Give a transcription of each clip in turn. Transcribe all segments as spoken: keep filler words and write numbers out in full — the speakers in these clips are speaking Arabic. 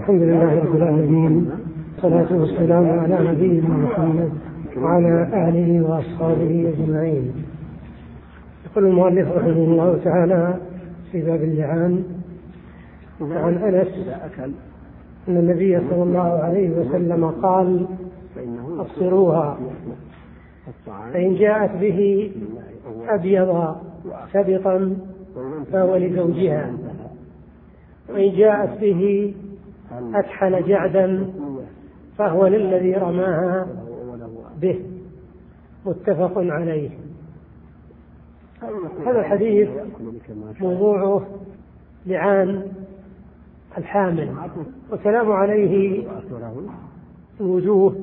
الحمد لله رب العالمين، والصلاة والسلام على نبينا محمد وعلى آله وأصحابه أجمعين. يقول المؤلف رحمه الله تعالى في باب اللعان عن أنس أن النبي صلى الله عليه وسلم قال: أبصروها، فإن جاءت به أبيض سبطا فهو لزوجها، وإن جاءت به أكحل جعدا فهو للذي رماها به. متفق عليه. هذا الحديث موضوعه لعان الحامل، وكلام عليه الوجوه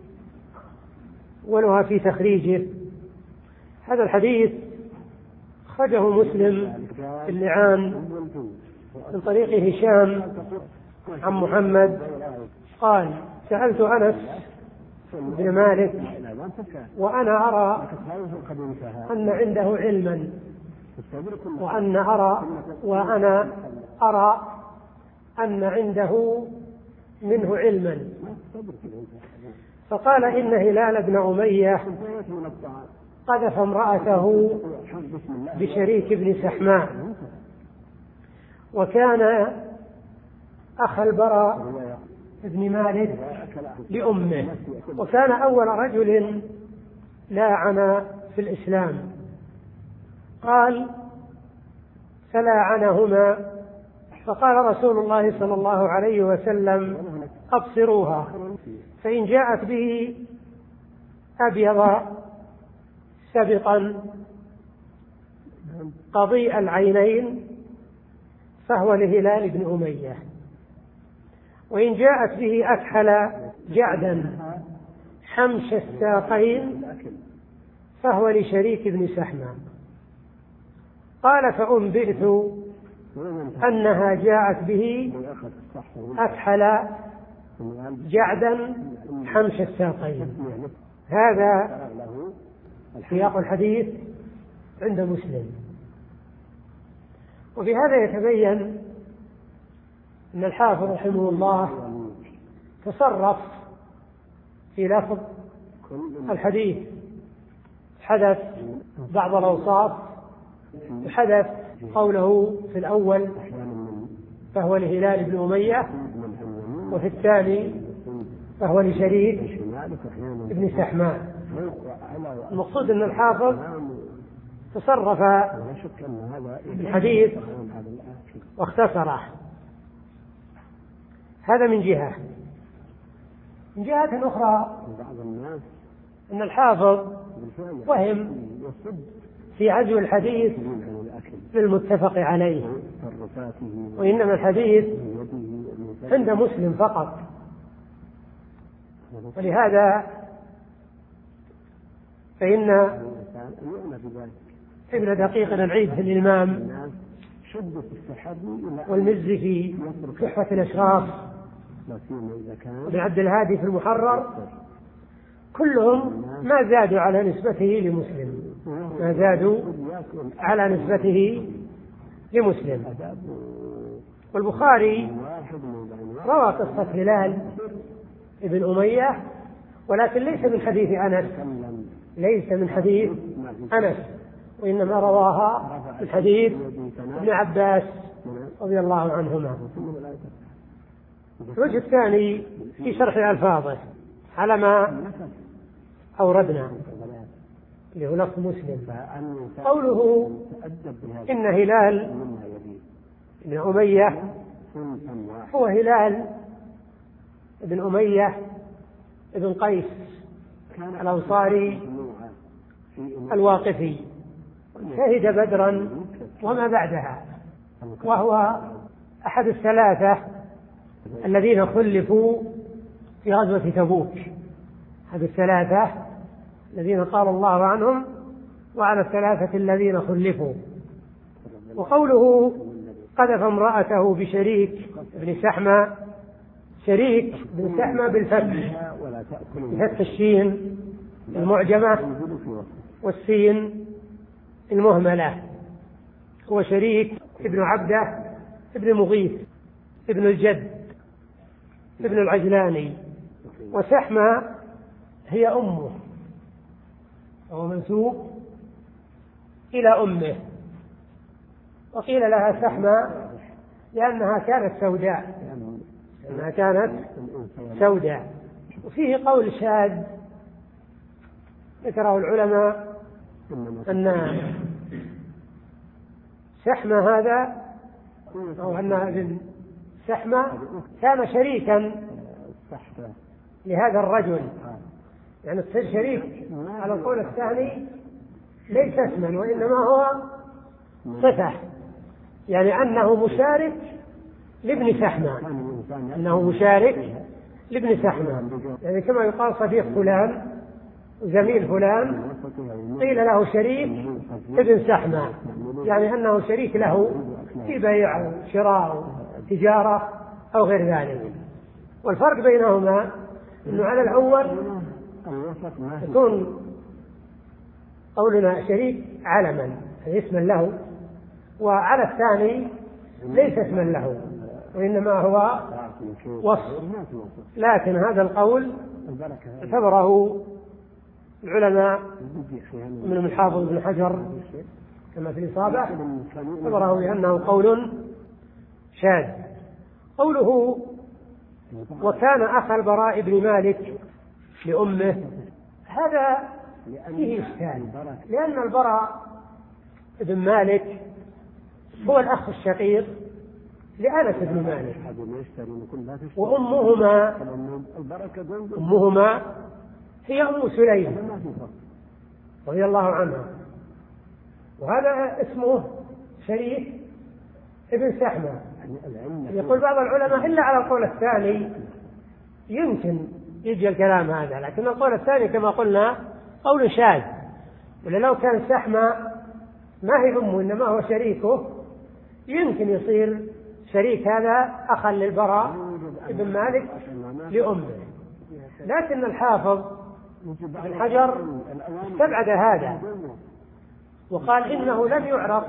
ولها في تخريجه. هذا الحديث خرجه مسلم في اللعان من طريق هشام عن محمد قال: سألت أنس بن مالك وأنا أرى أن عنده علما وأن أرى وأنا أرى أن عنده منه علما، فقال: إن هلال بن أمية قذف امرأته بشريك بن سحماء، وكان أخ البراء بن مالك لأمه، وكان أول رجل لاعن في الإسلام. قال: فلاعنهما، فقال رسول الله صلى الله عليه وسلم: أبصروها، فإن جاءت به أبيض سبطا قضيء العينين فهو لهلال بن أمية، وإن جاءت به أكحل جعدا حمش الساقين فهو لشريك بن سحمة. قال: فأنبئت أنها جاءت به أكحل جعدا حمش الساقين. هذا سياق الحديث عند مسلم. وفي هذا يتبين أن الحافظ رحمه الله تصرف في لفظ الحديث، حدث بعض الأوصاف، حدث قوله في الأول فهو لهلال بن أمية، وفي الثاني فهو لشريك بن سحماء. المقصود أن الحافظ تصرف بالحديث واختصره. هذا من جهة. من جهة أخرى أن الحافظ وهم في عزو الحديث للمتفق عليه، وإنما الحديث عند مسلم فقط، ولهذا فإن ابن دقيق العيد في الإمام والمزي في تحفة الأشراف وابن عبد الهادي في المحرر كلهم ما زادوا على نسبته لمسلم، ما زادوا على نسبته لمسلم. والبخاري روى قصة هلال ابن أمية، ولكن ليس من حديث أنس، ليس من حديث أنس، وإنما رواها من حديث ابن عباس رضي الله عنهما. الوجه الثاني في شرح ألفاظه على ما أوردنا اللي هو لفظ مسلم. قوله إن هلال ابن أمية هو هلال ابن أمية ابن قيس الأنصاري الواقفي، شهد بدرا وما بعدها، وهو أحد الثلاثة الذين خلفوا في غزوة تبوك، أحد الثلاثة الذين قال الله عنهم: وعلى الثلاثة الذين خلفوا. وقوله قذف امرأته بشريك بن سحمة، شريك بن سحمة بالفتح، بفتح الشين المعجمة والسين المهملة، هو شريك ابن عبده ابن مغيث ابن الجد ابن العجلاني، وسحمة هي أمه، وهو منسوب إلى أمه، وقيل لها سحمة لأنها كانت سوداء، لأنها كانت سوداء. وفيه قول شاذ ذكره العلماء أن سحمة هذا أو أن ابن سحمة كان شريكا لهذا الرجل، يعني الصير شريك على القول الثاني ليس اسما وإنما هو صفة، يعني أنه مشارك لابن سحمة، أنه مشارك لابن سحمة، يعني كما يقال صديق فلان زميل فلان قيل له شريك ابن سحمة، يعني أنه شريك له في بيع أو شراء أو تجارة أو غير ذلك. والفرق بينهما أنه على الأول يكون قولنا شريك علما اسما له، وعلى الثاني ليس اسما له وإنما هو وصف. لكن هذا القول اعتبره العلماء من الحافظ ابن حجر كما في الإصابة اعتبره بأنه قول شاذ. قوله وكان أخا البراء بن مالك لأمه، هذا فيه إشكال، لأن البراء بن مالك هو الأخ الشقيق لأنس بن مالك، وأمهما أمهما هي أم سليم رضي الله عنها، وهذا اسمه شريك ابن سحمة. يقول بعض العلماء إلا على القول الثاني يمكن يجي الكلام هذا، لكن القول الثاني كما قلنا قول شاذ، ولا لو كان سحمة ما هي أمه إنما هو شريكه يمكن يصير شريك هذا أخا للبراء ابن مالك لأمه. لكن الحافظ ابن حجر استبعد هذا وقال إنه لم يعرف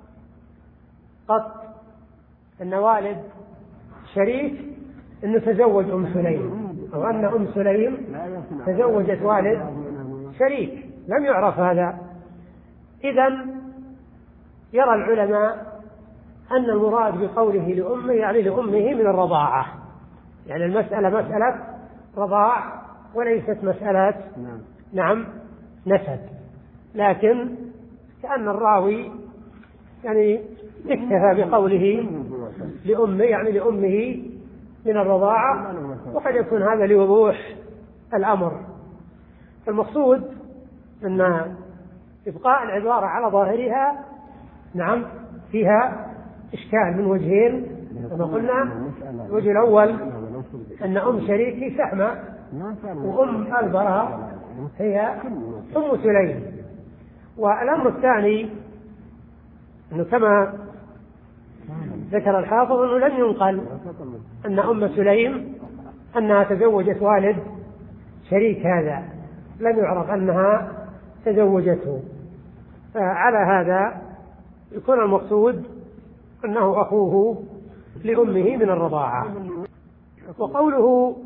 قط أن والد شريك أنه تزوج أم سليم، أو أن أم سليم تزوجت والد شريك، لم يعرف هذا. إذن يرى العلماء أن المراد بقوله لأمه يعني لأمه من الرضاعة، يعني المسألة مسألة رضاع وليست مسألة نعم نسب. لكن كأن الراوي يعني اكتفى بقوله لأمه يعني لأمه من الرضاعة، وقد يكون هذا لوضوح الأمر. المقصود أن إبقاء العبارة على ظاهرها نعم فيها إشكال من وجهين كما قلنا. الوجه الأول أن أم شريكي سحمة وأم البراء هي أم سليم. والأمر الثاني أنه كما ذكر الحافظ أنه لم ينقل أن أم سليم أنها تزوجت والد شريك هذا، لم يعرف أنها تزوجته، فعلى هذا يكون المقصود أنه أخوه لأمه من الرضاعة. وقوله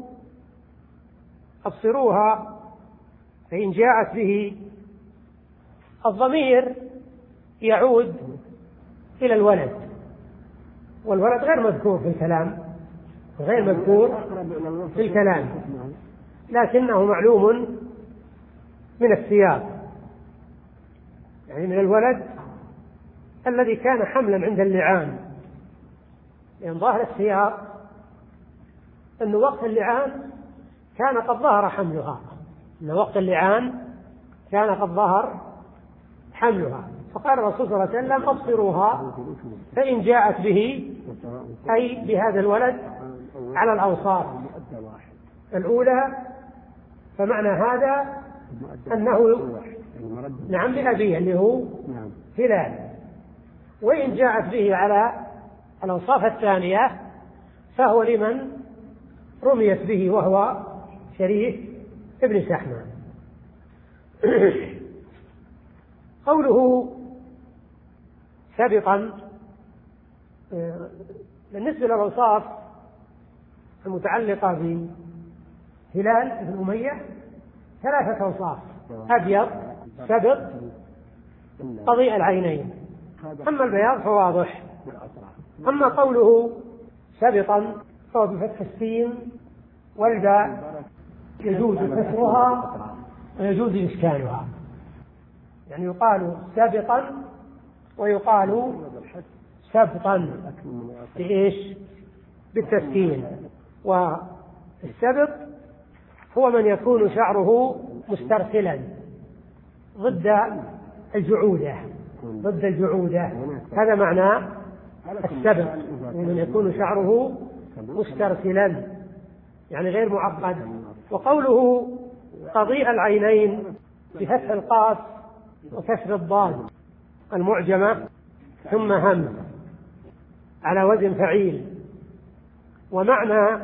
أبصروها فإن جاءت به، الضمير يعود إلى الولد، والولد غير مذكور في الكلام، غير مذكور في الكلام، لكنه معلوم من السياق، يعني من الولد الذي كان حملا عند اللعان، لأن ظاهر السياق أن وقت اللعان كان قد ظهر حملها، أن وقت اللعان كان قد ظهر حملها، فقال الرسول صلى الله عليه وسلم أبصروها فإن جاءت به، أي بهذا الولد على الأوصاف الأولى، فمعنى هذا أنه نعم لأبيه اللي هو هلال، وإن جاءت به على الأوصاف الثانية فهو لمن رميت به وهو شريك ابن سحمة. قوله سابقا بالنسبة للأوصاف المتعلقة بهلال بن أمية ثلاثة أوصاف: أبيض، سبط، قضيء العينين. أما البياض فواضح. أما قوله سبطا فهو بفتح السين والباء يجوز كسرها ويجوز إسكانها، يعني يقال سبطا ويقال سبطا بإيش؟ بالتسكين. والسبط هو من يكون شعره مسترسلا ضد الجعودة ضد الجعودة هذا معنى السبط، ومن يكون شعره مسترسلا يعني غير معقد. وقوله قضيء العينين بفتح القاف وكسر الضاد المعجمة ثم همز على وزن فعيل. ومعنى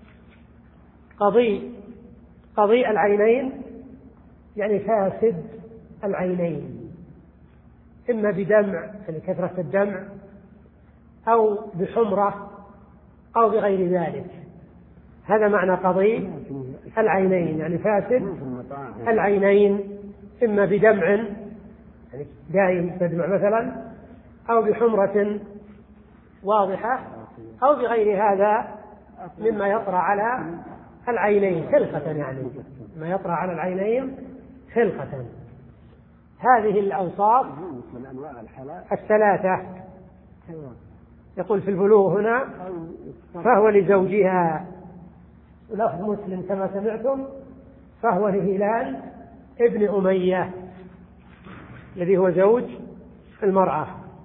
قضيء قضيء العينين يعني فاسد العينين، إما بدمع يعني كثرة الدمع أو بحمرة أو بغير ذلك. هذا معنى قضيء العينين، يعني فاسد العينين إما بدمع يعني دائم تدمع مثلا، أو بحمرة واضحة، أو بغير هذا مما يطرأ على العينين خلقة، يعني ما يطرأ على العينين خلقة. هذه الأوصاف الثلاثة يقول في البلوغ هنا فهو لزوجها، ولفظ مسلم كما سمعتم فهو لهلال ابن أمية الذي هو زوج المرأة.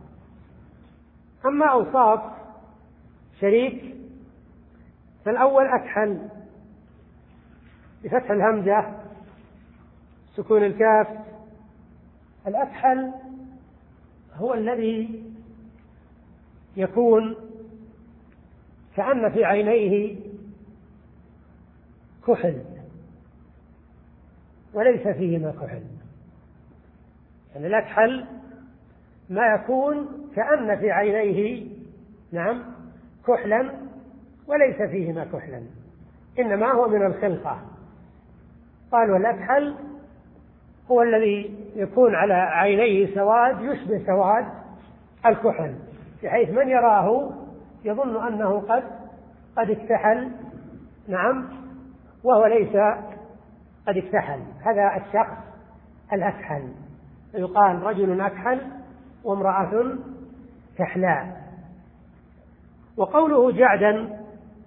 أما أوصاف شريك فالأول أكحل بفتح الهمزة سكون الكاف. الأكحل هو الذي يكون كأن في عينيه كحل وليس فيهما كحل، يعني الأكحل ما يكون كأن في عينيه نعم كحلا وليس فيهما كحلا، إنما هو من الخلقة. قال والأكحل هو الذي يكون على عينيه سواد يشبه سواد الكحل، بحيث من يراه يظن أنه قد قد اكتحل نعم وهو ليس قد اكتحل. هذا الشخص الأكحل، يقال رجل أكحل وامرأة كحلاء. وقوله جعدا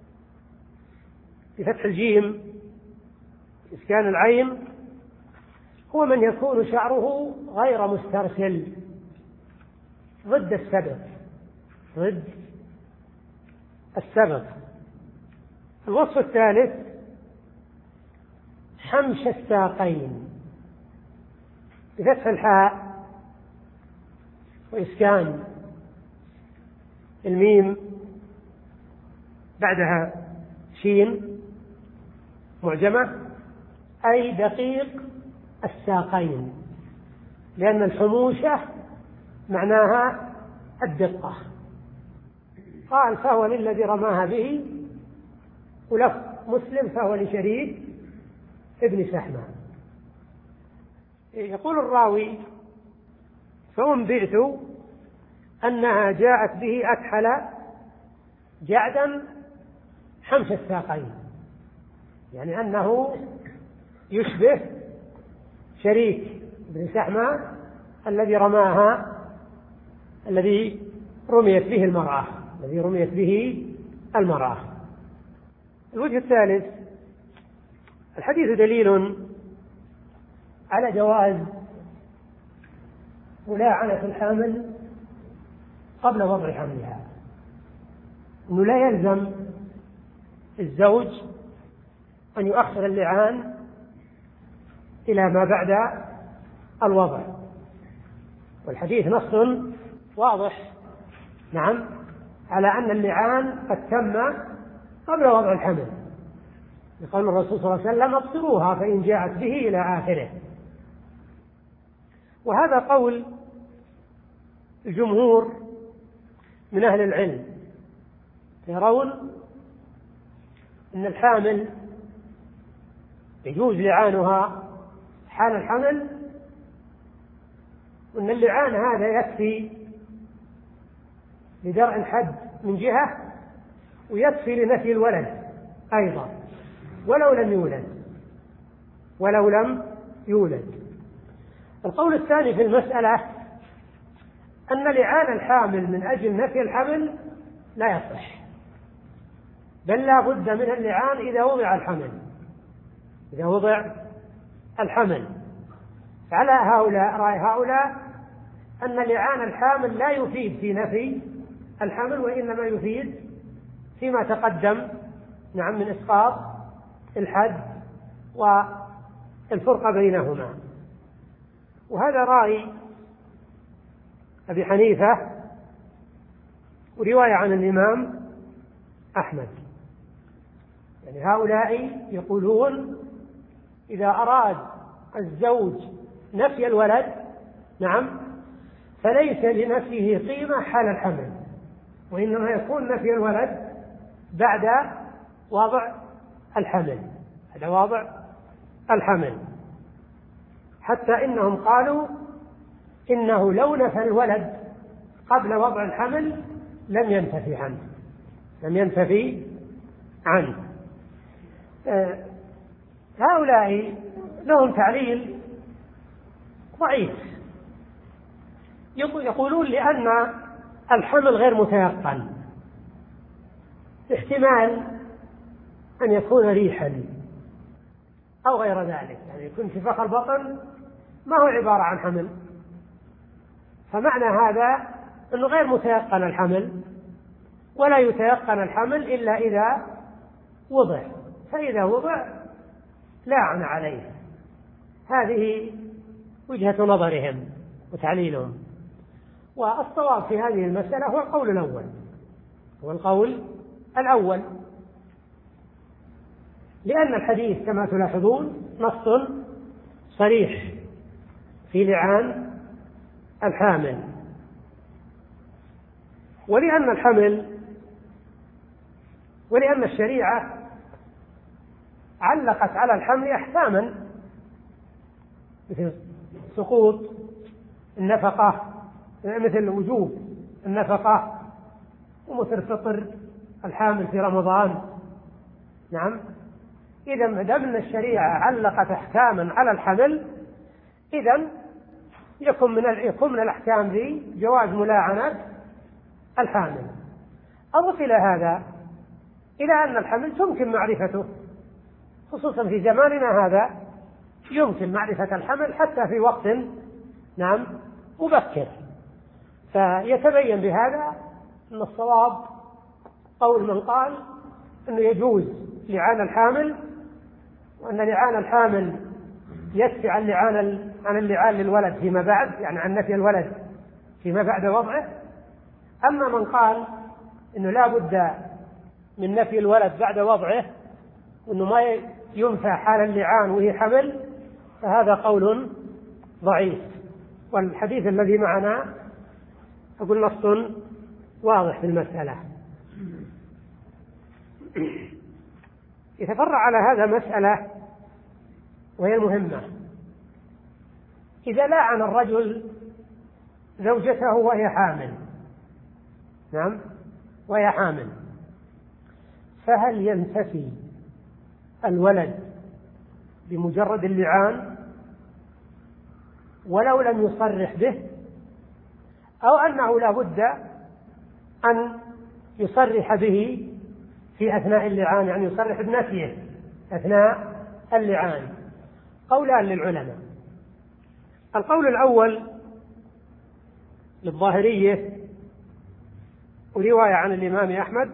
بفتح الجيم إسكان العين هو من يكون شعره غير مسترسل ضد السبط ضد السبط. الوصف الثالث حمش الساقين بفتح الحاء وإسكان الميم بعدها شين معجمة، أي دقيق الساقين، لأن الحموشة معناها الدقة. قال فهو للذي رماها به، ولفظ مسلم فهو لشريك ابن سحمة. يقول الراوي فأنبئت أنها جاءت به أكحل جعدا حمش الساقين، يعني أنه يشبه شريك ابن سحمة الذي رماها الذي رميت به المرأة الذي رميت به المرأة. الوجه الثالث الحديث دليل على جواز ملاعنة الحامل قبل وضع حملها، أنه لا يلزم الزوج أن يؤخر اللعان إلى ما بعد الوضع، والحديث نص واضح نعم على أن اللعان قد تم قبل وضع الحمل، لقول الرسول صلى الله عليه وسلم ابصروها فإن جاءت به إلى آخره. وهذا قول الجمهور من أهل العلم، يرون أن الحامل يجوز لعانها حال الحمل، وأن اللعان هذا يكفي لدرء الحد من جهة، ويكفي لنفي الولد أيضا ولو لم يولد ولو لم يولد. القول الثاني في المسألة أن لعان الحامل من أجل نفي الحمل لا يصح، بل لا بد من اللعان إذا وضع الحمل إذا وضع الحمل. على هؤلاء رأي هؤلاء أن لعان الحامل لا يفيد في نفي الحمل، وإنما يفيد فيما تقدم نعم من إسقاط الحد والفرق بينهما. وهذا رأي أبي حنيفة ورواية عن الإمام أحمد. يعني هؤلاء يقولون إذا أراد الزوج نفي الولد نعم فليس لنفيه قيمة حال الحمل، وإنما يكون نفي الولد بعد وضع الحمل بعد وضع الحمل حتى إنهم قالوا إنه لو نفى الولد قبل وضع الحمل لم ينتفي عنه لم ينتفي عنه. آه هؤلاء لهم تعليل ضعيف، يقولون لأن الحمل غير متيقن، احتمال أن يكون ريحا أو غير ذلك، يعني يكون انتفاخ البطن ما هو عبارة عن حمل، فمعنى هذا أنه غير متيقن الحمل، ولا يتيقن الحمل إلا إذا وضع، فإذا وضع لاعن عليه. هذه وجهة نظرهم وتعليلهم، والصواب في هذه المسألة هو القول الأول هو القول الأول لأن الحديث كما تلاحظون نص صريح في لعان الحامل، ولأن الحمل ولأن الشريعة علقت على الحمل أحكاما مثل سقوط النفقة، مثل وجوب النفقة، ومثل فطر الحامل في رمضان. نعم، إذا ما دام أن الشريعة علقت أحكاما على الحمل، إذا يكون من يكون من الأحكام ذي جواز ملاعنة الحامل. أضف إلى هذا إلى أن الحمل تمكن معرفته، خصوصا في زماننا هذا يمكن معرفة الحمل حتى في وقت نعم مبكر، فيتبين بهذا أن الصواب قول من قال أنه يجوز لعان الحامل، وأن لعان الحامل يدفع عن لعان عن اللعان للولد فيما بعد، يعني عن نفي الولد فيما بعد وضعه. أما من قال أنه لا بد من نفي الولد بعد وضعه، وأنه ما ينفع حال اللعان وهي حمل، فهذا قول ضعيف. والحديث الذي معنا أقول نص واضح في المسألة. يتفرع على هذا مسألة وهي المهمة: إذا لعن الرجل زوجته وهي حامل، نعم وهي حامل، فهل ينتفي الولد بمجرد اللعان ولو لم يصرح به، أو أنه لا بد أن يصرح به في أثناء اللعان، يعني يصرح بنفيه أثناء اللعان؟ قولان للعلماء. القول الأول للظاهرية ورواية عن الإمام أحمد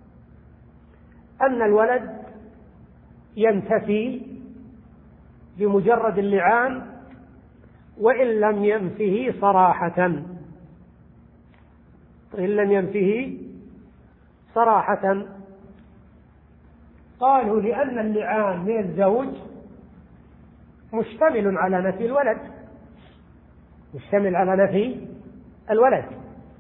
أن الولد ينتفي بمجرد اللعان وإن لم ينفه صراحة وإن لم ينفه صراحة قالوا لأن اللعان من الزوج مشتمل على نفي الولد مشتمل على نفي الولد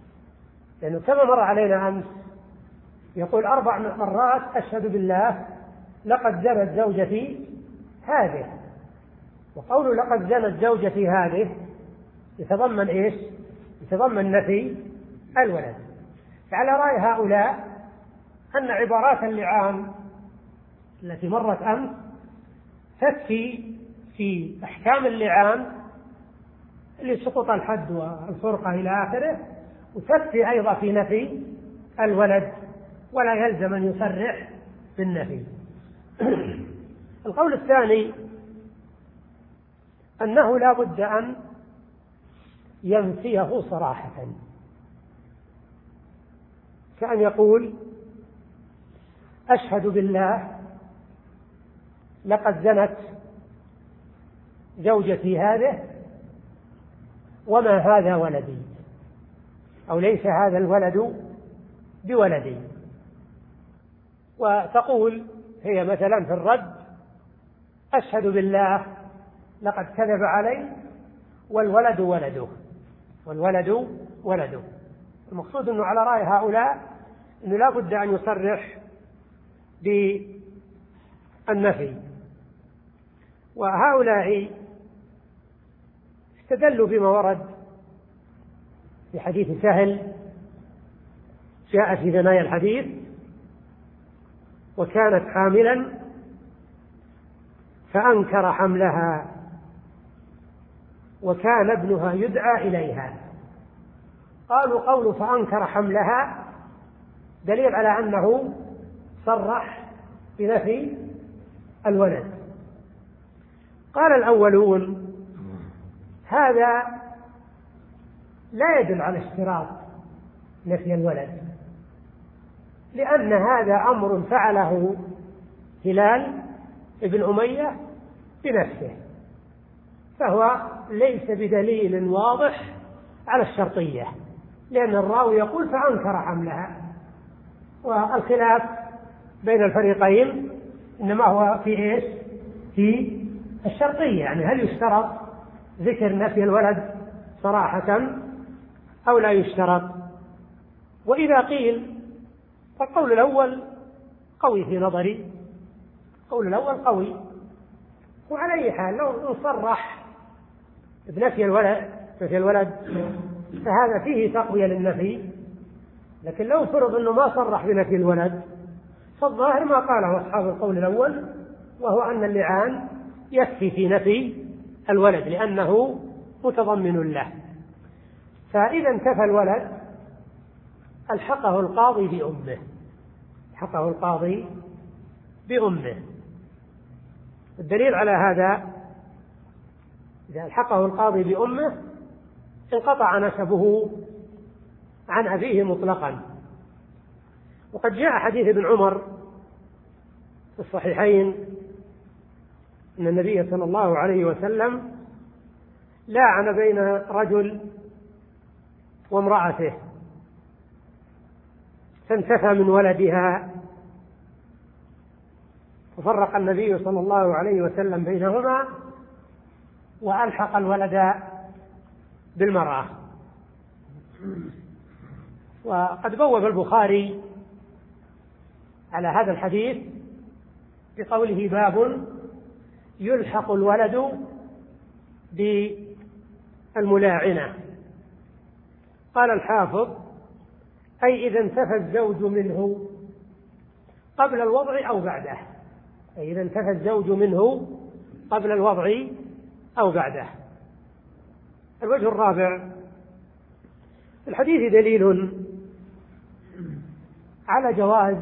لأنه كما مر علينا أمس يقول أربع مرات أشهد بالله لقد زنت زوجتي هذه، وقول لقد زنت زوجتي هذه يتضمن إيش؟ يتضمن نفي الولد. فعلى رأي هؤلاء أن عبارات اللعان التي مرت أمس تكفي في أحكام اللعان لسقوط الحد والفرقة إلى آخره، وتكفي أيضا في نفي الولد، ولا يلزم أن يصرح بالنفي. القول الثاني أنه لا بد أن ينفيه صراحة، كأن يقول أشهد بالله لقد زنت زوجتي هذه وما هذا ولدي، أو ليس هذا الولد بولدي. وتقول هي مثلا في الرد أشهد بالله لقد كذب علي والولد ولده، والولد ولده. المقصود أنه على رأي هؤلاء أنه لا بد أن يصرح بالنفي. وهؤلاء استدلوا بما ورد في حديث سهل جاء في ثنايا الحديث: وكانت حاملا فأنكر حملها وكان ابنها يدعى إليها. قالوا قول فأنكر حملها دليل على أنه صرح بنفي الولد. قال الأولون هذا لا يدل على اشتراط نفي الولد، لأن هذا أمر فعله هلال ابن أمية بنفسه، فهو ليس بدليل واضح على الشرطية، لأن الراوي يقول فأنكر حملها، والخلاف بين الفريقين إنما هو في إيش؟ في الشرطية، يعني هل يشترط ذكر نفي الولد صراحة أو لا يشترط. وإذا قيل فالقول الأول قوي في نظري، القول الأول قوي، وعلى أي حال لو صرح بنفي الولد نفي الولد فهذا فيه تقوية للنفي، لكن لو فرض أنه ما صرح بنفي الولد فالظاهر ما قاله أصحاب القول الأول، وهو أن اللعان يكفي في نفي الولد لأنه متضمن له. فإذا انتفى الولد ألحقه القاضي بأمه، ألحقه القاضي بأمه. الدليل على هذا إذا ألحقه القاضي بأمه انقطع نسبه عن أبيه مطلقا. وقد جاء حديث ابن عمر في الصحيحين أن النبي صلى الله عليه وسلم لاعن بين رجل وامرأته فانتفى من ولدها، ففرق النبي صلى الله عليه وسلم بينهما وألحق الولد بالمرأة. وقد بوب البخاري على هذا الحديث بقوله باب يلحق الولد بالملاعنة. قال الحافظ أي إذا انتفى الزوج منه قبل الوضع أو بعده، أي إذا انتفى الزوج منه قبل الوضع أو بعده. الوجه الرابع في الحديث دليل على جواز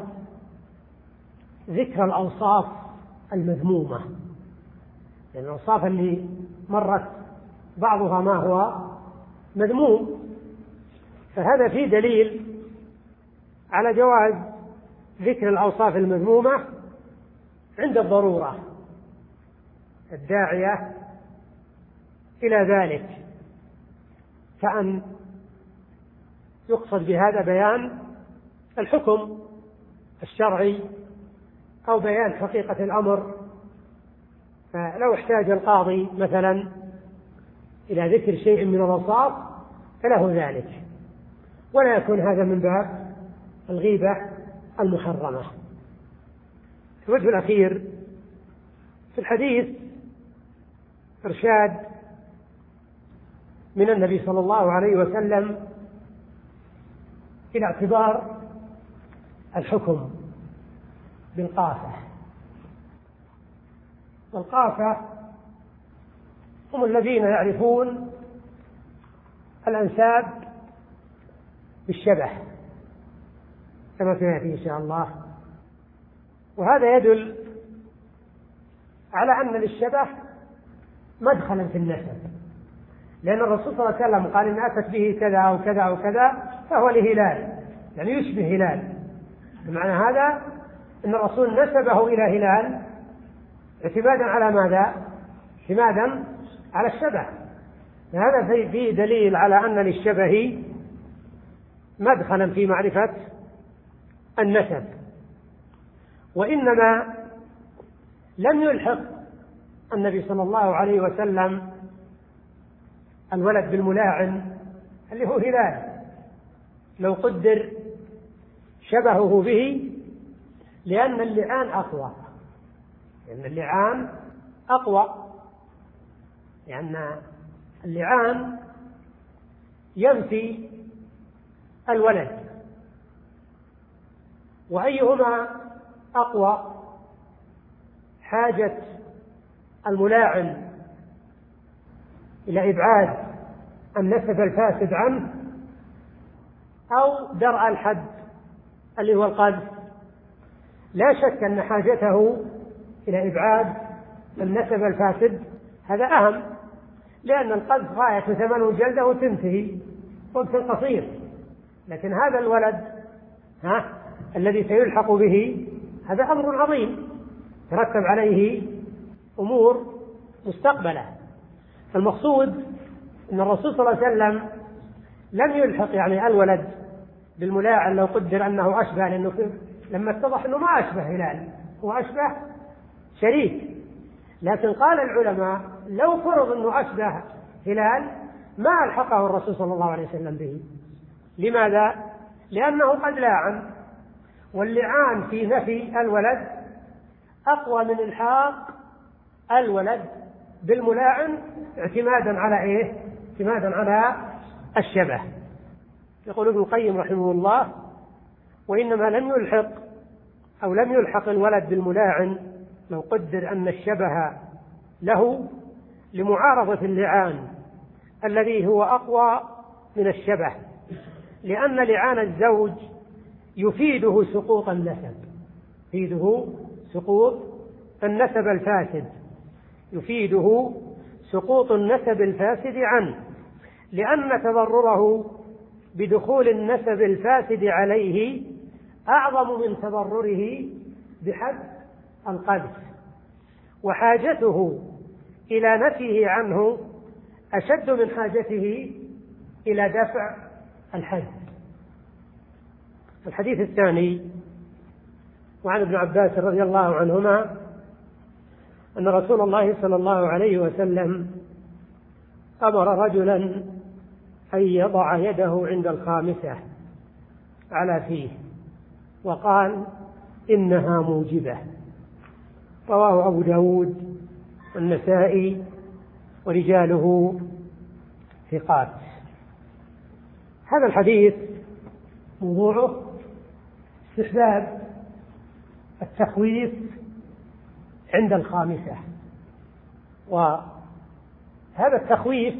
ذكر الأوصاف المذمومة، لأن الأوصاف اللي مرت بعضها ما هو مذموم، فهذا فيه دليل على جواز ذكر الأوصاف المذمومة عند الضرورة الداعية إلى ذلك، كأن يقصد بهذا بيان الحكم الشرعي أو بيان حقيقة الأمر. فلو احتاج القاضي مثلا إلى ذكر شيء من الأوصاف فله ذلك، ولا يكون هذا من باب الغيبة المحرمة. الوجه الأخير في الحديث إرشاد من النبي صلى الله عليه وسلم إلى اعتبار الحكم بالقافة. والقافة هم الذين يعرفون الأنساب بالشبه كما سيأتي إن شاء الله. وهذا يدل على أن للشبه مدخلا في النسب، لأن الرسول صلى الله عليه وسلم قال إن أتت به كذا أو كذا أو كذا فهو لهلال، يعني يشبه هلال. بمعنى هذا أن الرسول نسبه إلى هلال اعتمادا على ماذا؟ اعتمادا على الشبه. هذا فيه دليل على أن للشبه مدخلا في معرفة النسب. وإنما لم يلحق النبي صلى الله عليه وسلم الولد بالملاعن اللي هو هلال لو قدر شبهه به، لأن اللعان أقوى، لأن اللعان أقوى لأن اللعان ينفي الولد، وأيهما أقوى؟ حاجة الملاعن إلى إبعاد النسب الفاسد عنه أو درء الحد اللي هو القذف؟ لا شك أن حاجته إلى إبعاد النسب الفاسد هذا أهم، لأن القذف غاية ثمنه الجلدة وتنتهي وقت قصير، لكن هذا الولد ها الذي سيلحق به هذا أمر عظيم ترتب عليه أمور مستقبلة. فالمقصود أن الرسول صلى الله عليه وسلم لم يلحق يعني الولد بالملاعن لو قدر أنه أشبه، لأنه لما اتضح أنه ما أشبه هلال، هو أشبه شريك. لكن قال العلماء لو فرض أنه أشبه هلال ما ألحقه الرسول صلى الله عليه وسلم به. لماذا؟ لأنه قد لاعن، واللعان في نفي الولد أقوى من إلحاق الولد بالملاعن اعتمادا على إيه؟ اعتمادا على الشبه. يقول ابن القيم رحمه الله: وإنما لم يلحق أو لم يلحق الولد بالملاعن لو قدر أن الشبه له لمعارضة اللعان الذي هو أقوى من الشبه، لأن لعان الزوج يفيده سقوط النسب، يفيده سقوط النسب الفاسد، يفيده سقوط النسب الفاسد عنه، لأن تضرره بدخول النسب الفاسد عليه أعظم من تضرره بحد القذف، وحاجته إلى نفيه عنه أشد من حاجته إلى دفع الحد. الحديث الثاني وعن ابن عباس رضي الله عنهما أن رسول الله صلى الله عليه وسلم أمر رجلا أن يضع يده عند الخامسة على فيه وقال: إنها موجبة. رواه أبو داود والنسائي ورجاله ثقات. هذا الحديث موضوعه استحباب التخويف عند الخامسة، وهذا التخويف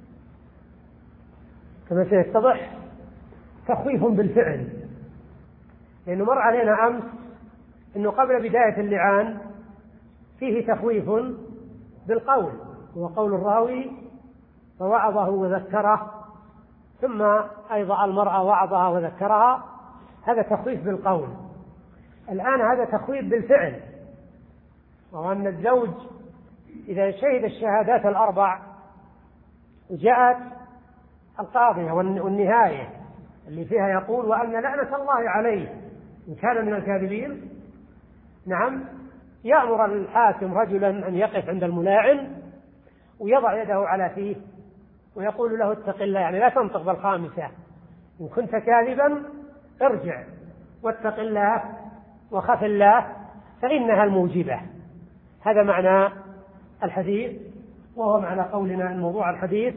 كما سيتضح تخويف بالفعل، لأنه مر علينا أمس أنه قبل بداية اللعان فيه تخويف بالقول، هو قول الراوي فوعظه وذكره، ثم أيضا المرأة وعظها وذكرها، هذا تخويف بالقول. الآن هذا تخويف بالفعل، وهو أن الزوج إذا شهد الشهادات الأربع وجاءت القاضية والنهاية اللي فيها يقول: وأن لعنة الله عليه إن كان من الكاذبين، نعم، يأمر الحاكم رجلا أن يقف عند الملاعن ويضع يده على فيه ويقول له: اتق الله، يعني لا تنطق بالخامسة، إن كنت كاذبا ارجع واتق الله وخف الله فإنها الموجبة. هذا معنى الحديث، وهو معنى قولنا الموضوع الحديث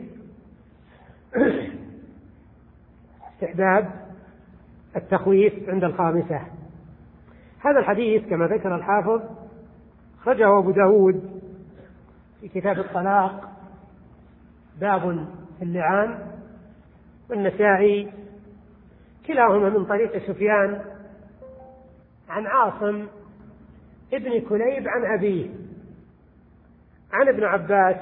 استحباب التخويف عند الخامسة. هذا الحديث كما ذكر الحافظ أخرجه أبو داود في كتاب الطلاق باب في اللعان، والنسائي كلاهما من طريق سفيان عن عاصم ابن كليب عن أبيه عن ابن عباس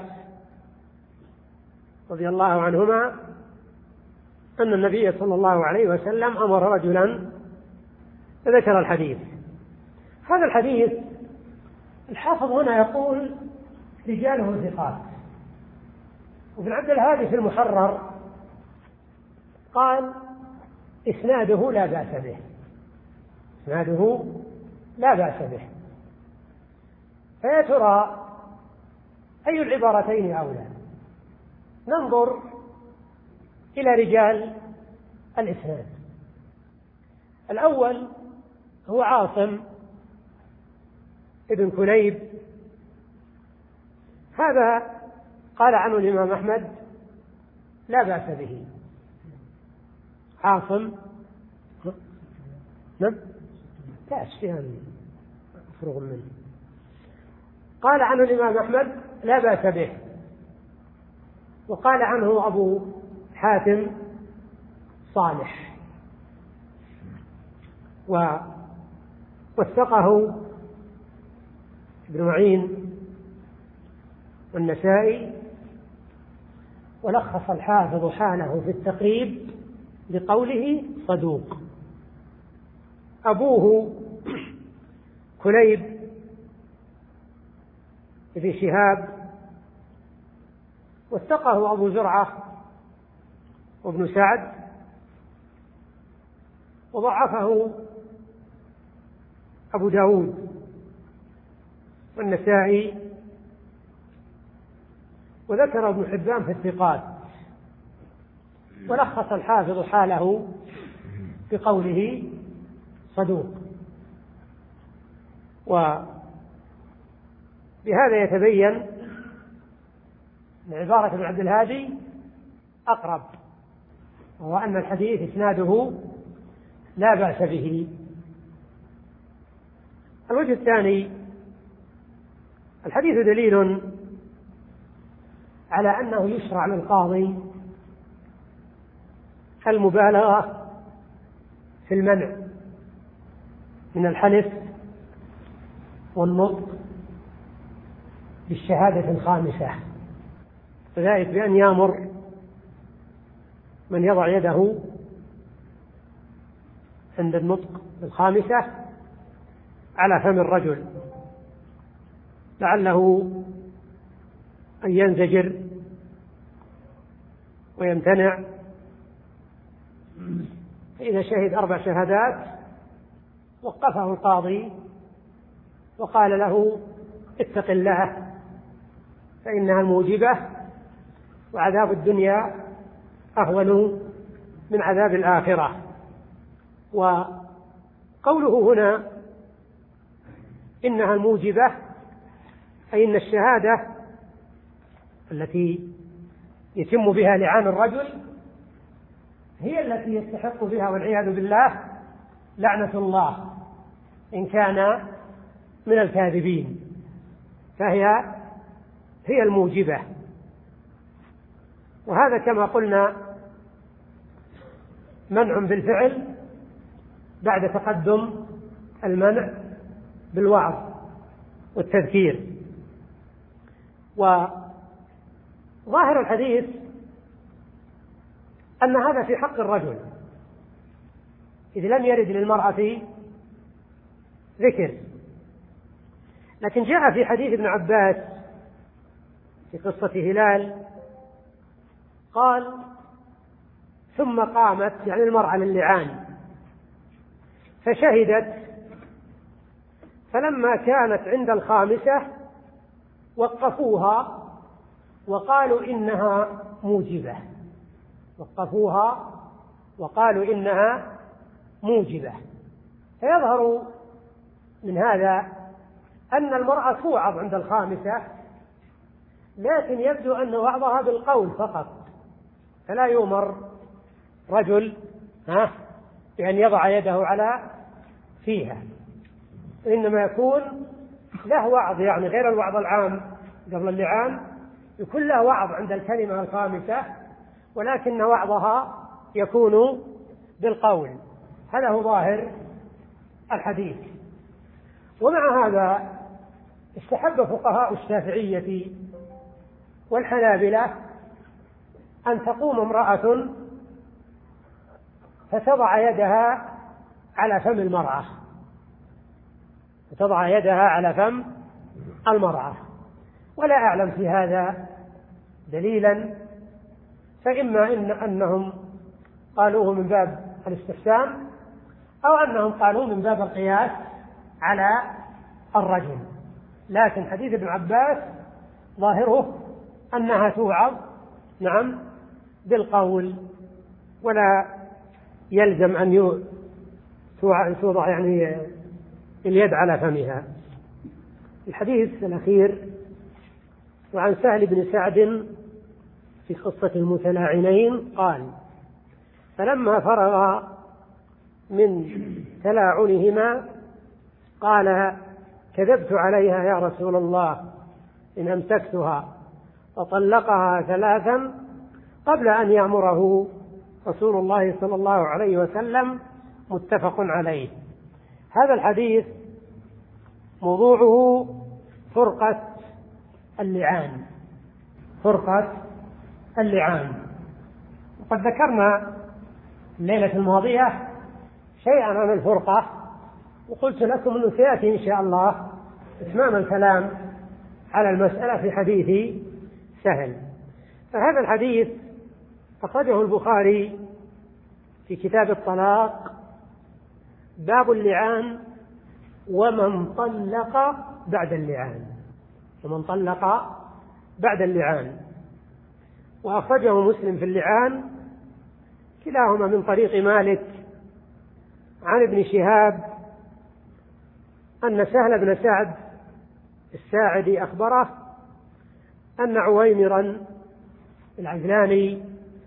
رضي الله عنهما أن النبي صلى الله عليه وسلم أمر رجلا فذكر الحديث. هذا الحديث الحافظ هنا يقول رجاله ثقات، وابن عبد الهادي في المحرر قال إسناده لا بأس به، إسناده لا بأس به. فيا ترى أي العبارتين أولى؟ ننظر إلى رجال الإسناد. الأول هو عاصم ابن كليب، هذا قال عنه الإمام أحمد لا بأس به. عاصم نعم لا أشياء مفروغ منه، قال عنه الإمام أحمد لا بأس به، وقال عنه أبو حاتم صالح، ووثقه ابن معين والنسائي، ولخص الحافظ حاله في التقريب بقوله صدوق. أبوه كليب بن شهاب وثقه أبو زرعة وابن سعد، وضعفه أبو داود والنسائي، وذكر ابن حبان في الثقات، ولخص الحافظ حاله بقوله صدوق. وبهذا يتبين أن عبارة ابن عبد الهادي أقرب، وهو أن الحديث إسناده لا بأس به. الوجه الثاني، الحديث دليل على أنه يشرع للقاضي المبالغة في المنع من الحلف والنطق بالشهادة الخامسة، وذلك بأن يأمر من يضع يده عند النطق بالخامسة على فم الرجل لعله أن ينزجر ويمتنع. فإذا شهد أربع شهادات وقفه القاضي وقال له اتق الله فإنها الموجبة، وعذاب الدنيا أهون من عذاب الآخرة. وقوله هنا إنها الموجبة أي إن الشهادة التي يتم بها لعان الرجل هي التي يستحق بها والعياذ بالله لعنة الله إن كان من الكاذبين، فهي هي الموجبة. وهذا كما قلنا منع بالفعل بعد تقدم المنع بالوعظ والتذكير. وظاهر الحديث أن هذا في حق الرجل، إذ لم يرد للمرأة ذكر، لكن جاء في حديث ابن عباس في قصة هلال قال ثم قامت يعني المرأة للعان فشهدت، فلما كانت عند الخامسة وقفوها وقالوا إنها موجبة، وقفوها وقالوا إنها موجبة. فيظهر من هذا أن المرأة توعظ عند الخامسة، لكن يبدو أن وعظها بالقول فقط، فلا يؤمر رجل ها بأن يضع يده على فيها، إنما يكون له وعظ، يعني غير الوعظ العام قبل اللعان، يكون له وعظ عند الكلمة الخامسة، ولكن وعظها يكون بالقول. هذا هو ظاهر الحديث. ومع هذا استحب فقهاء الشافعية والحنابلة أن تقوم امرأة فتضع يدها على فم المرأة، فتضع يدها على فم المرأة، ولا أعلم في هذا دليلا، فإما إن أنهم قالوه من باب الاستحسان، أو أنهم قالوه من باب القياس على الرجل. لكن حديث ابن عباس ظاهره أنها توعظ نعم بالقول، ولا يلزم أن توضع يعني اليد على فمها. الحديث الأخير وعن سهل بن سعد في قصة المتلاعنين قال: فلما فرغ من تلاعنهما قال: كذبت عليها يا رسول الله إن أمسكتها، فطلقها ثلاثا قبل أن يأمره رسول الله صلى الله عليه وسلم، متفق عليه. هذا الحديث موضوعه فرقة اللعان، فرقة اللعان. وقد ذكرنا الليلة الماضية شيئا عن الفرقة، وقلت لكم أنه سيأتي إن شاء الله إتمام الكلام على المسألة في حديث سهل. فهذا الحديث أخرجه البخاري في كتاب الطلاق، باب اللعان ومن طلق بعد اللعان، ومن طلق بعد اللعان. وأخرجه مسلم في اللعان، كلاهما من طريق مالك عن ابن شهاب أن سهل بن سعد الساعدي أخبره أن عويمرا العجلاني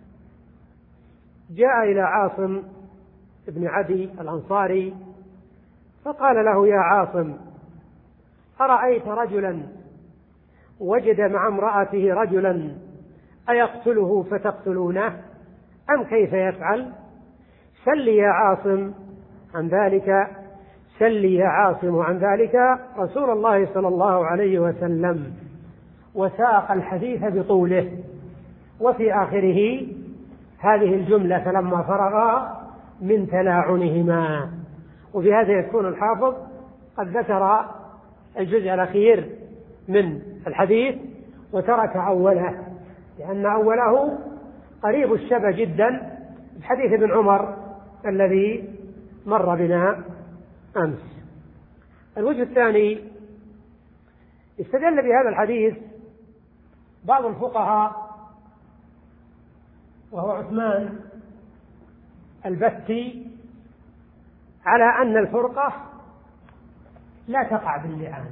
جاء إلى عاصم بن عدي الأنصاري فقال له: يا عاصم، أرأيت رجلا وجد مع امرأته رجلا أيقتله فتقتلونه أم كيف يفعل؟ سل يا عاصم عن ذلك سل يا عاصم عن ذلك رسول الله صلى الله عليه وسلم، وساق الحديث بطوله، وفي آخره هذه الجملة: فلما فرغا من تلاعنهما. وبهذا يكون الحافظ قد ذكر الجزء الأخير من الحديث وترك أوله، لأن أوله قريب الشبه جدا بحديث ابن عمر الذي مر بنا أمس. الوجه الثاني: استدل بهذا الحديث بعض الفقهاء وهو عثمان البتي على أن الفرقة لا تقع باللعان،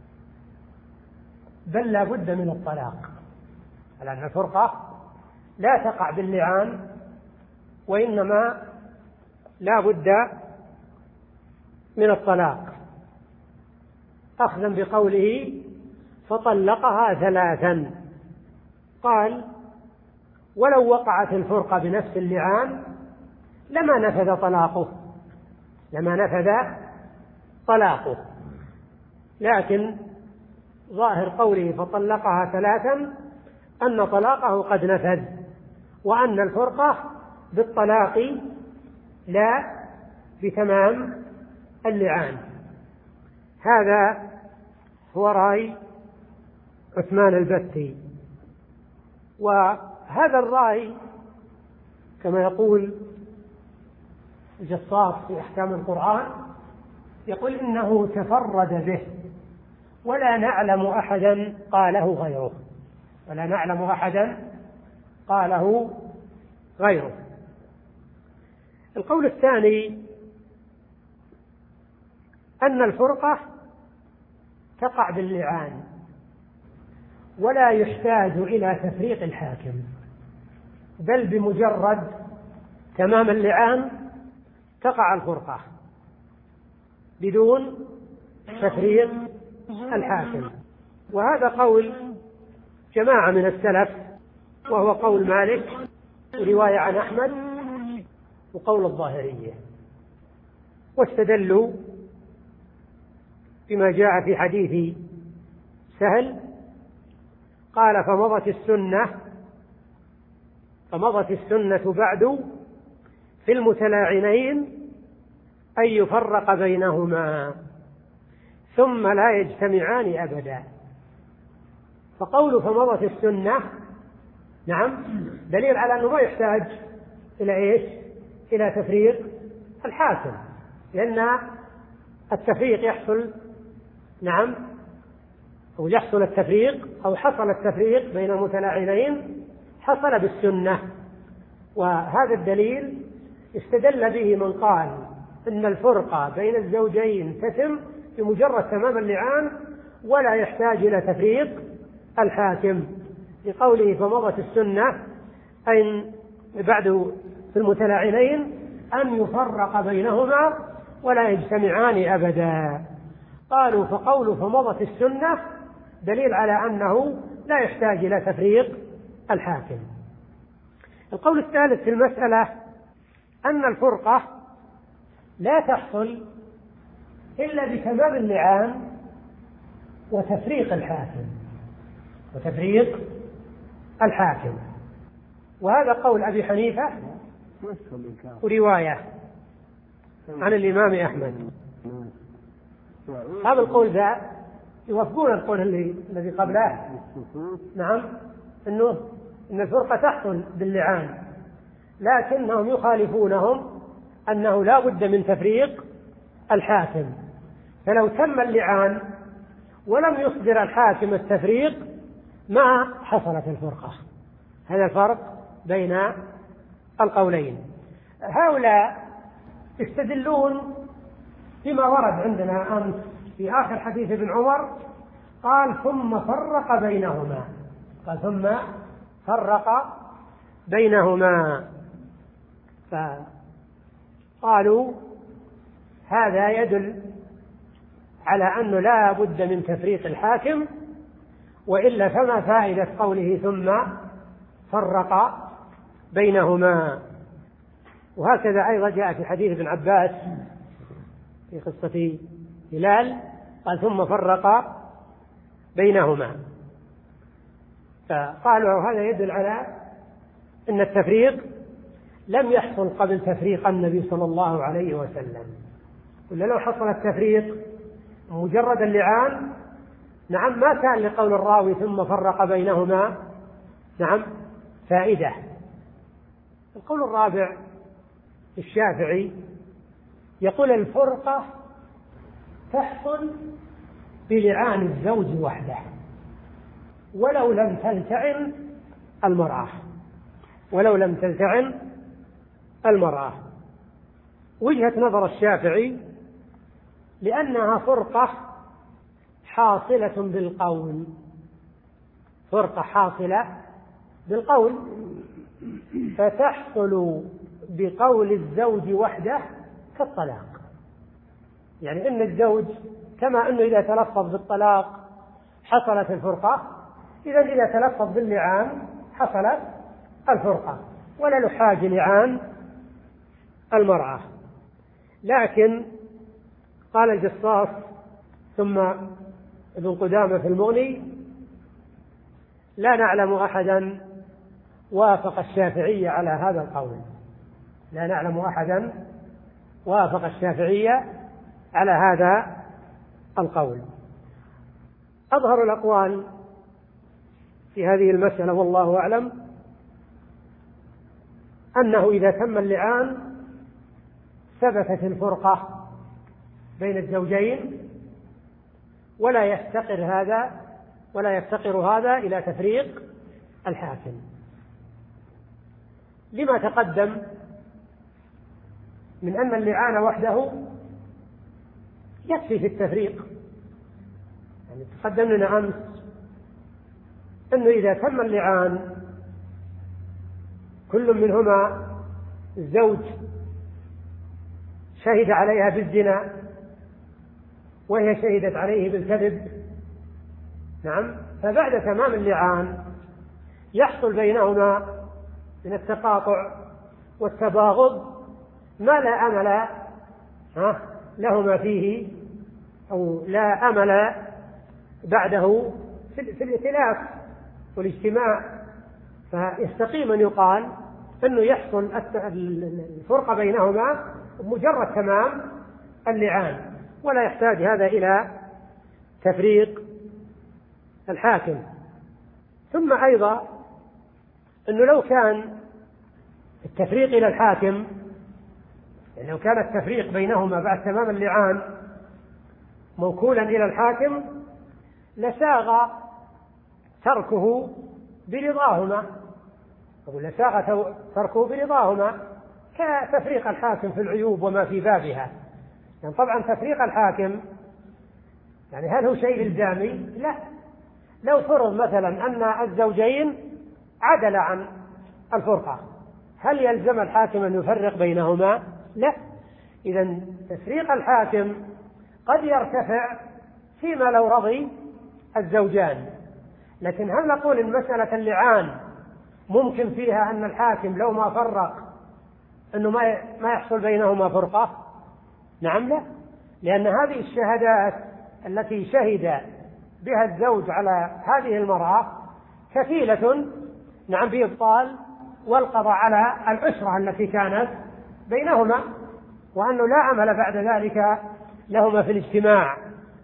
بل لا بد من الطلاق، على أن الفرقة لا تقع باللعان، وإنما لا بد من الطلاق، أخذا بقوله: فطلقها ثلاثا. قال: ولو وقعت الفرقة بنفس اللعان لما نفذ طلاقه، لما نفذ طلاقه، لكن ظاهر قوله فطلقها ثلاثا أن طلاقه قد نفذ، وأن الفرقة بالطلاق لا بتمام اللعان. هذا هو رأي عثمان البتي. وهذا الرأي كما يقول الجصاص في أحكام القرآن، يقول إنه تفرد به ولا نعلم أحدا قاله غيره، ولا نعلم أحدا قاله غيره. القول الثاني: أن الفرقة تقع باللعان ولا يحتاج إلى تفريق الحاكم، بل بمجرد تمام اللعان تقع الفرقة بدون تفريق الحاكم. وهذا قول جماعة من السلف، وهو قول مالك ورواية عن أحمد وقول الظاهرية، واستدلوا بما جاء في حديث سهل قال فمضت السنة فمضت السنة بعد في المتلاعنين أن يفرق بينهما ثم لا يجتمعان أبدا. فقول فمضت السنة نعم دليل على أنه ما يحتاج إلى إيش؟ إلى تفريق الحاكم، لأن التفريق يحصل نعم أو يحصل التفريق أو حصل التفريق بين المتلاعنين حصل بالسنة. وهذا الدليل استدل به من قال إن الفرقة بين الزوجين تتم بمجرد تمام اللعان ولا يحتاج إلى تفريق الحاكم، لقوله فمضت السنة أن بعد في المتلاعنين أن يفرق بينهما ولا يجتمعان أبدا. قالوا فقول فمضت السنة دليل على أنه لا يحتاج إلى تفريق الحاكم. القول الثالث في المسألة أن الفرقة لا تحصل إلا بتمام اللعان وتفريق الحاكم وتفريق الحاكم وهذا قول أبي حنيفة ورواية عن الإمام أحمد. هذا القول ذا يوافقون القول الذي قبله نعم إنه إن الفرقة تحصل باللعان، لكنهم يخالفونهم أنه لا بد من تفريق الحاكم، فلو تم اللعان ولم يصدر الحاكم التفريق ما حصلت الفرقة. هذا الفرق بين القولين. هؤلاء يستدلون بما ورد عندنا أمس في آخر حديث ابن عمر قال ثم فرق بينهما قال ثم فرق بينهما فقالوا هذا يدل على أنه لا بد من تفريق الحاكم، وإلا فما فائدة قوله ثم فرق بينهما. وهكذا أيضا جاء في حديث ابن عباس في قصة هلال قال ثم فرق بينهما، فقالوا هذا يدل على أن التفريق لم يحصل قبل تفريق النبي صلى الله عليه وسلم، ولا لو حصل التفريق مجرد اللعان نعم ما كان لقول الراوي ثم فرق بينهما نعم فائدة. القول الرابع الشافعي يقول الفرقة تحصل بلعان الزوج وحده ولو لم تلتعن المرأة ولو لم تلتعن المرأة. وجهة نظر الشافعي لأنها فرقة حاصلة بالقول فرقة حاصلة بالقول فتحصل بقول الزوج وحده كالطلاق، يعني إن الزوج كما أنه إذا تلفظ بالطلاق حصلت الفرقة، إذا إذا تلفظ باللعان حصلت الفرقة ولا لحاج لعان المرأة. لكن قال الجصاص ثم ابن قدامة في المغني لا نعلم أحدا وافق الشافعية على هذا القول لا نعلم أحدا وافق الشافعية على هذا القول. أظهر الأقوال في هذه المسألة والله أعلم أنه إذا تم اللعان ثبتت الفرقة بين الزوجين ولا يفتقر هذا ولا يفتقر هذا إلى تفريق الحاكم، لما تقدم من أن اللعان وحده يكفي في التفريق. يعني تقدم لنا أمس أنه إذا تم اللعان كل منهما الزوج شهد عليها بالزنا وهي شهدت عليه بالكذب، نعم، فبعد تمام اللعان يحصل بينهما من التقاطع والتباغض ما لا أمل لهما فيه أو لا أمل بعده في الائتلاف والاجتماع، فيستقيم أن يقال أنه يحصل الفرقة بينهما بمجرد تمام اللعان، ولا يحتاج هذا إلى تفريق الحاكم. ثم أيضا أنه لو كان التفريق إلى الحاكم، يعني لو كان التفريق بينهما بعد تمام اللعان موكولا إلى الحاكم لساغ تركه برضاهما، أقول لساغ تركه برضاهما كتفريق الحاكم في العيوب وما في بابها. يعني طبعا تفريق الحاكم يعني هل هو شيء إلزامي؟ لا. لو فرض مثلا أن الزوجين عدل عن الفرقة هل يلزم الحاكم أن يفرق بينهما؟ لا. إذن تفريق الحاكم قد يرتفع فيما لو رضي الزوجان، لكن هل نقول إن مسألة اللعان ممكن فيها أن الحاكم لو ما فرق أنه ما ما يحصل بينهما فرقة؟ نعم لا، لأن هذه الشهادات التي شهد بها الزوج على هذه المرأة كفيلة نعم بإبطال والقضاء على العشرة التي كانت بينهما، وأنه لا أمل بعد ذلك لهما في الاجتماع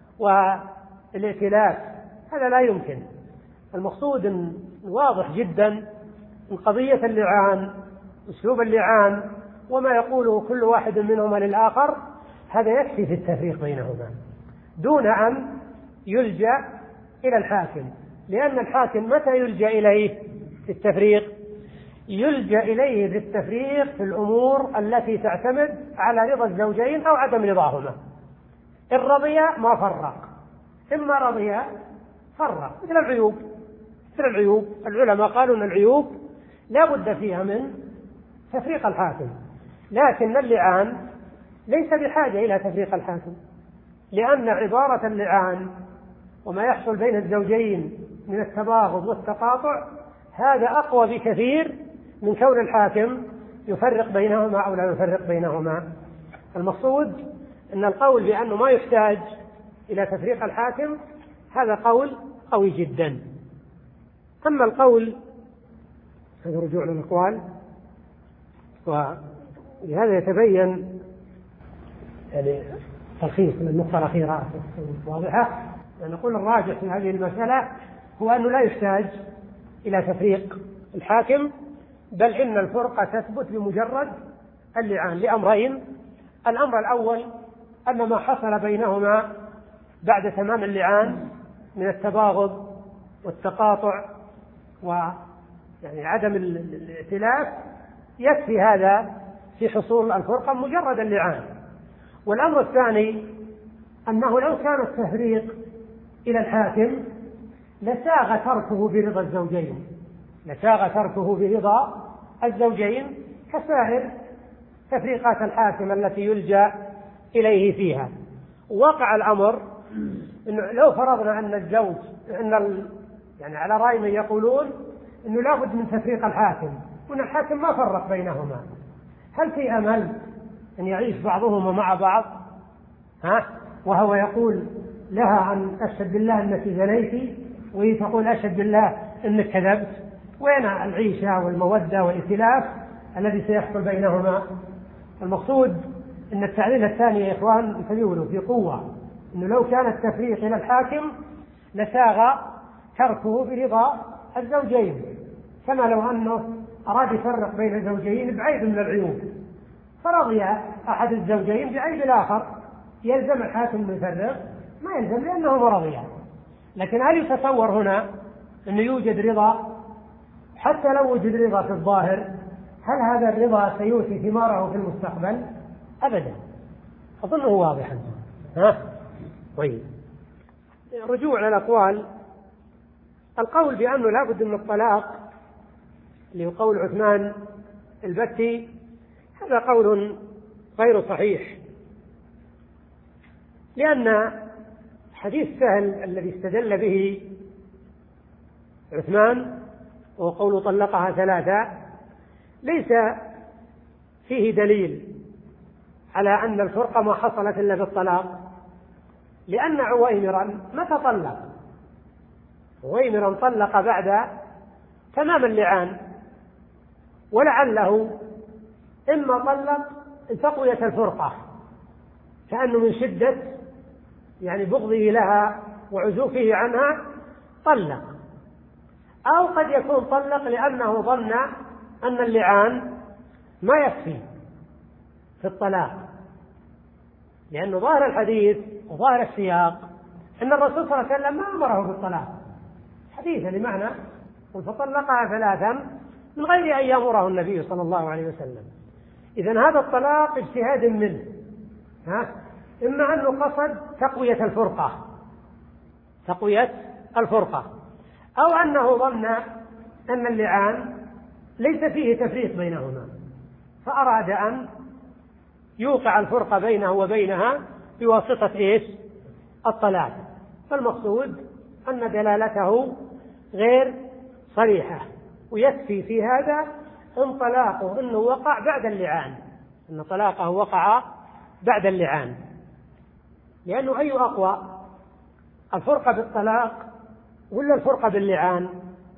والائتلاف، هذا لا يمكن. المقصود واضح جدا من قضية اللعان، أسلوب اللعان وما يقوله كل واحد منهما للآخر هذا يكفي في التفريق بينهما دون أن يلجأ إلى الحاكم، لأن الحاكم متى يلجأ إليه في التفريق؟ يلجأ إليه في التفريق في الأمور التي تعتمد على رضا الزوجين أو عدم رضاهما. إن رضيا ما فرق، إما رضيا فرق، مثل العيوب مثل العيوب العلماء قالوا أن العيوب لا بد فيها من تفريق الحاكم، لكن اللعان ليس بحاجة إلى تفريق الحاكم، لأن عبارة اللعان وما يحصل بين الزوجين من التباغض والتقاطع هذا أقوى بكثير من كون الحاكم يفرق بينهما أو لا يفرق بينهما. المقصود أن القول بأنه ما يحتاج إلى تفريق الحاكم هذا قول قوي جدا. أما القول هذا رجوع للأقوال، ولهذا يتبين يعني تلخيص من النقطة الأخيرة واضحة، نقول الراجح في هذه المسألة هو أنه لا يحتاج إلى تفريق الحاكم، بل إن الفرقة تثبت بمجرد اللعان لأمرين. الأمر الأول أن ما حصل بينهما بعد تمام اللعان من التباغض والتقاطع ويعني عدم الائتلاف يكفي هذا في حصول الفرقة مجرد اللعان. والأمر الثاني أنه لو كان التفريق إلى الحاكم لساغ تركه برضا الزوجين لساغ تركه برضا الزوجين كسائر تفريقات الحاكم التي يلجأ إليه فيها. وقع الأمر إنه لو فرضنا أن الزوج أن ال... يعني على رأي من يقولون إنه لابد من تفريق الحاكم وأن الحاكم ما فرق بينهما، هل في أمل أن يعيش بعضهما مع بعض ها وهو يقول لها أن أشهد بالله أنك زنيتي وهي تقول أشهد بالله أنك كذبت؟ وين العيشة والمودة والائتلاف الذي سيحصل بينهما؟ المقصود أن التعليل الثاني يا إخوان انتبهوا في قوة، أنه لو كان التفريق إلى الحاكم لساغ تركه برضا الزوجين، كما لو أنه أراد يفرق بين الزوجين بعيب من العيوب فرضي أحد الزوجين بعيب الآخر، يلزم الحاكم أن يفرق؟ ما يلزم لأنه مرضي. لكن هل يتصور هنا أنه يوجد رضا؟ حتى لو وجد رضا في الظاهر هل هذا الرضا سيؤتي ثماره في المستقبل؟ أبدا. أظنه واضحا. ها طيب رجوع على الأقوال، القول بأنه لا بد من الطلاق اللي هو قول عثمان البتي هذا قول غير صحيح، لأن حديث سهل الذي استدل به عثمان وقول طلقها ثلاثة ليس فيه دليل على أن الفرقة ما حصلت إلا بالطلاق، لأن عويمرا متى طلق؟ عويمرا طلق بعد تمام اللعان، ولعله إما طلق تقوية الفرقة كأنه من شدة يعني بغضه لها وعزوفه عنها طلق، أو قد يكون طلق لأنه ظن أن اللعان ما يكفي في الطلاق، لأنه ظاهر الحديث وظاهر السياق أن الرسول صلى الله عليه وسلم ما أمره بالطلاق حديثا لمعنى فطلقها ثلاثا من غير أن يأمره النبي صلى الله عليه وسلم. إذن هذا الطلاق اجتهاد منه، ها؟ إما أنه قصد تقوية الفرقة تقوية الفرقة أو أنه ظن أن اللعان ليس فيه تفريق بينهما فأراد أن يوقع الفرقة بينه وبينها بواسطة إيش؟ الطلاق. فالمقصود أن دلالته غير صريحة، ويكفي في هذا أن طلاقه أنه وقع بعد اللعان، أن طلاقه وقع بعد اللعان، لأنه أي أقوى الفرقة بالطلاق ولا الفرقة باللعان؟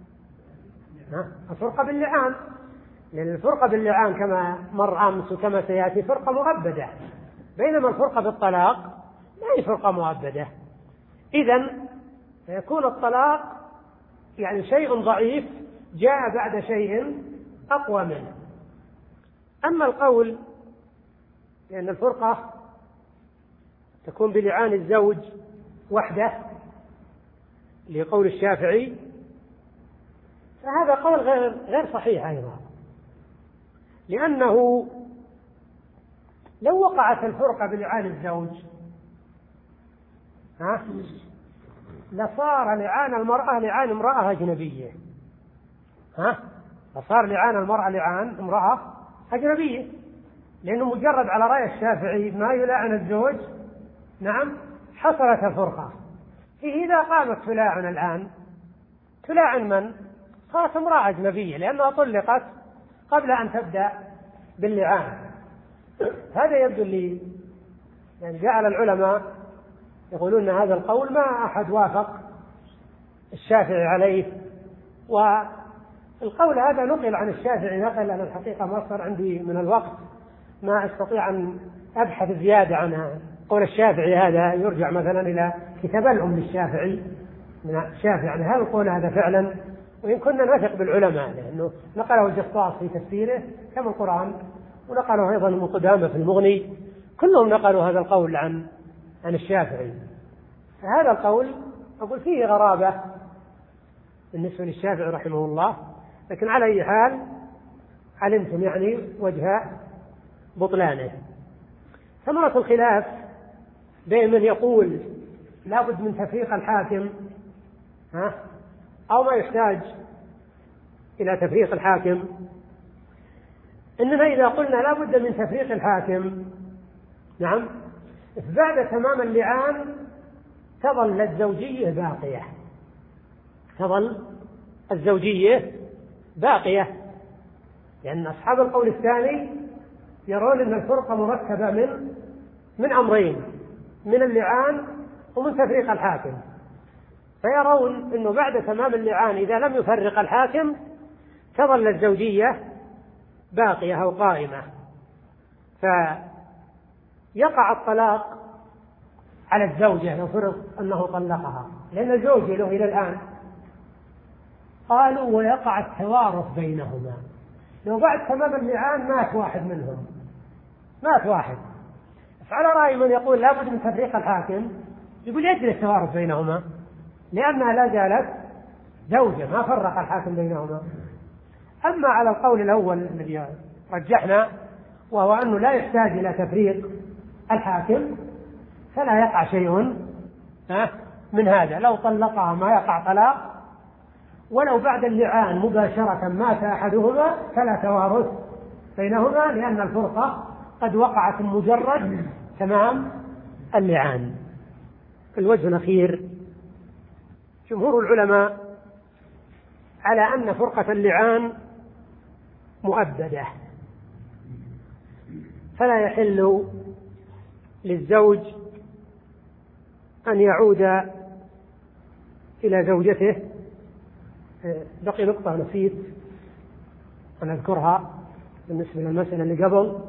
الفرقة باللعان، لأن الفرقة باللعان كما مر أمس وكما سيأتي فرقة مؤبدة، بينما الفرقة بالطلاق ما هي فرقة مؤبدة. إذن يكون الطلاق يعني شيء ضعيف جاء بعد شيء أقوى منه. أما القول لأن الفرقة تكون بلعان الزوج وحده لقول الشافعي فهذا قول غير غير صحيح أيضا، لأنه لو وقعت الفرقة بلعان الزوج ها لصار لعان المرأة لعان امرأة أجنبية، ها لصار لعان المرأة لعان امرأة أجنبية، لأنه مجرد على رأي الشافعي ما يلعن الزوج نعم حصلت الفرقة. فيه إذا قامت تلاعن الآن تلاعن من؟ صارت امرأة أجنبية لأنها طلقت قبل أن تبدأ باللعان. هذا يبدو لي يعني جعل العلماء يقولون هذا القول ما أحد وافق الشافعي عليه، والقول هذا نقل عن الشافعي نقل، أنا الحقيقة ما صار عندي من الوقت ما أستطيع أن أبحث زيادة عنها. قول الشافعي هذا يرجع مثلا إلى كتاب الأم للشافعي من الشافعي، يعني هل القول هذا فعلا؟ وإن كنا نثق بالعلماء لأنه نقله الجصاص في تفسيره كما القرآن، ونقله أيضا ابن قدامة في المغني، كلهم نقلوا هذا القول عن عن الشافعي. فهذا القول أقول فيه غرابة بالنسبة للشافعي رحمه الله، لكن على أي حال علمتم يعني وجه بطلانه. ثمرة الخلاف بين من يقول لا بد من تفريق الحاكم ها أو ما يحتاج إلى تفريق الحاكم، إننا إذا قلنا لا بد من تفريق الحاكم نعم بعد تمام اللعان تظل الزوجية باقية تظل الزوجية باقية لأن أصحاب القول الثاني يرون أن الفرقة مركبة من من أمرين، من اللعان ومن تفريق الحاكم، فيرون أنه بعد تمام اللعان إذا لم يفرق الحاكم تظل الزوجية باقية أو قائمة، فيقع الطلاق على الزوجة لو فرض أنه طلقها، لأن الزوج له إلى الآن. قالوا ويقع التوارث بينهما، لو بعد تمام اللعان مات واحد منهم مات واحد، فعلى رأي من يقول لا بد من تفريق الحاكم يقول يجري التوارث بينهما لأنها لا زالت زوجة ما فرق الحاكم بينهما. أما على القول الأول الذي رجحنا وهو أنه لا يحتاج إلى تفريق الحاكم فلا يقع شيء من هذا، لو طلقها ما يقع طلاق، ولو بعد اللعان مباشرة مات أحدهما فلا توارث بينهما، لأن الفرقة قد وقعت مجرد تمام اللعان. الوجه الأخير، جمهور العلماء على أن فرقة اللعان مؤبدة، فلا يحل للزوج أن يعود إلى زوجته. بقي نقطة نسيت أن أذكرها بالنسبة للمسألة اللي قبل.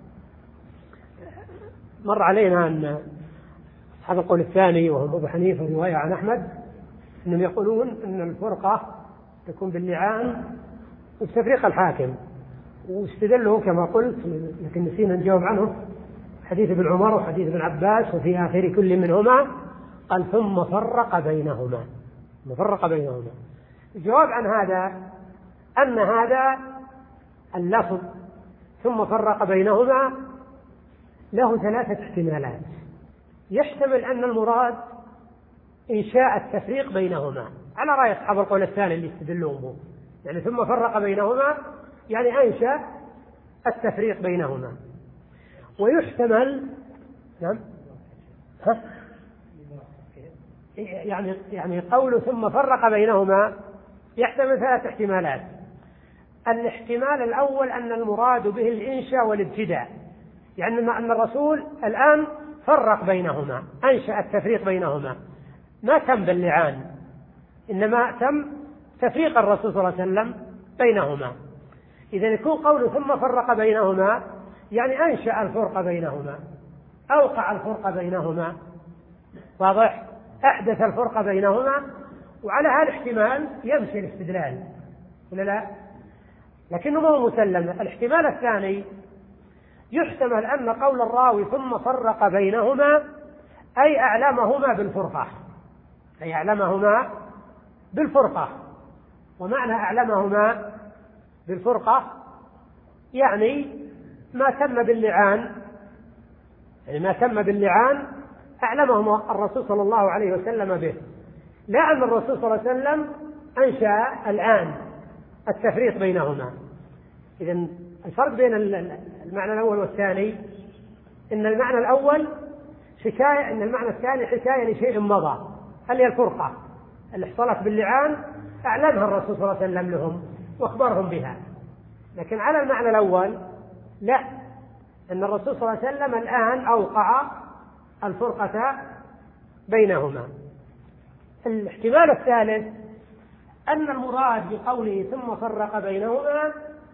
مر علينا أن أصحاب القول الثاني وهم أبو حنيفة رواية عن أحمد أنهم يقولون أن الفرقة تكون باللعان وبتفريق الحاكم، واستدلوا كما قلت لكن نسينا نجاوب عنه حديث ابن عمر وحديث ابن عباس، وفي آخر كل منهما قال ثم فرق بينهما مفرق بينهما. الجواب عن هذا أن هذا اللفظ ثم فرق بينهما له ثلاثة احتمالات. يحتمل أن المراد إنشاء التفريق بينهما على رأي أصحاب القول الثاني اللي يستدلون به، يعني ثم فرق بينهما يعني أنشأ التفريق بينهما. ويحتمل نعم ها يعني يعني قول ثم فرق بينهما يحتمل ثلاث احتمالات. الاحتمال الأول أن المراد به الإنشاء والابتداء، يعني أن الرسول الآن فرق بينهما، أنشأ التفريق بينهما، ما تم باللعان، إنما تم تفريق الرسول صلى الله عليه وسلم بينهما. إذا يكون قوله ثم فرق بينهما يعني أنشأ الفرق بينهما، أوقع الفرق بينهما، واضح؟ أحدث الفرق بينهما. وعلى هذا الاحتمال يمشي الاستدلال ولا لا؟ لكنه ما هو مسلم. الاحتمال الثاني يحتمل أن قول الراوي ثم فرق بينهما أي أعلمهما بالفرقة، أي أعلمهما بالفرقة. ومعنى أعلمهما بالفرقة يعني ما تم باللعان، يعني ما تم باللعان أعلمهم الرسول صلى الله عليه وسلم به، لا أن الرسول صلى الله عليه وسلم أنشأ الآن التفريق بينهما. إذن الفرق بين المعنى الأول والثاني إن المعنى الأول حكاية، إن المعنى الثاني حكاية لشيء مضى، هل هي الفرقة اللي حصلت باللعان أعلمها الرسول صلى الله عليه وسلم لهم وأخبرهم بها. لكن على المعنى الأول لا، أن الرسول صلى الله عليه وسلم الآن أوقع الفرقة بينهما. الاحتمال الثالث أن المراد بقوله ثم فرق بينهما